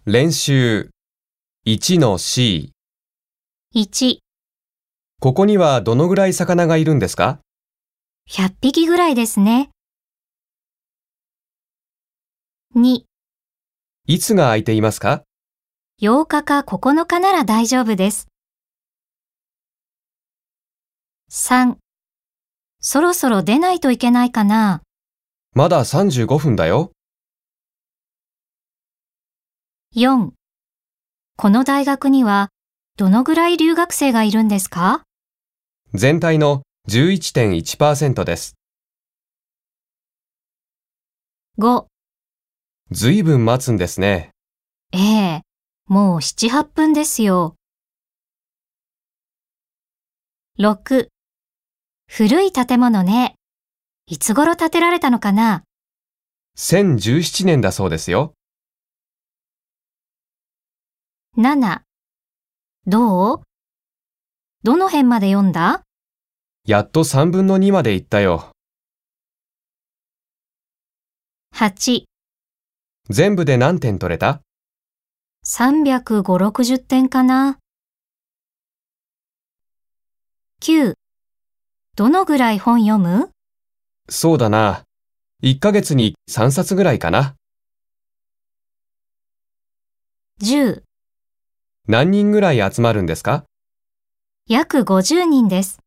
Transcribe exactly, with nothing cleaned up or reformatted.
練習 いちのシー。 いち、 ここにはどのぐらい魚がいるんですか？ ひゃっぴきぐらいですね。に、 いつが空いていますか？ ようかかここのかなら大丈夫です。さん、そろそろ出ないといけないかな。 まださんじゅうごふんだよ。 よん、この大学にはどのぐらい留学生がいるんですか？ 全体の じゅういってんいちパーセント です。 ご、 ずいぶん待つんですね。 ええ、もうなな、はっぷんですよ。ろく、古い建物ね。いつ頃建てられたのかな？ せんじゅうななねんだそうですよ。 なな、どう？どの辺まで読んだ？ やっとさんぶんのにまで行ったよ。 はち、 全部で何点取れた？ さんびゃくごじゅう、ろくじゅってんかな。きゅう、どのぐらい本読む？ そうだな。いっかげつにさんさつぐらいかな。 じゅう、 何人ぐらい集まるんですか？ 約ごじゅうにんです。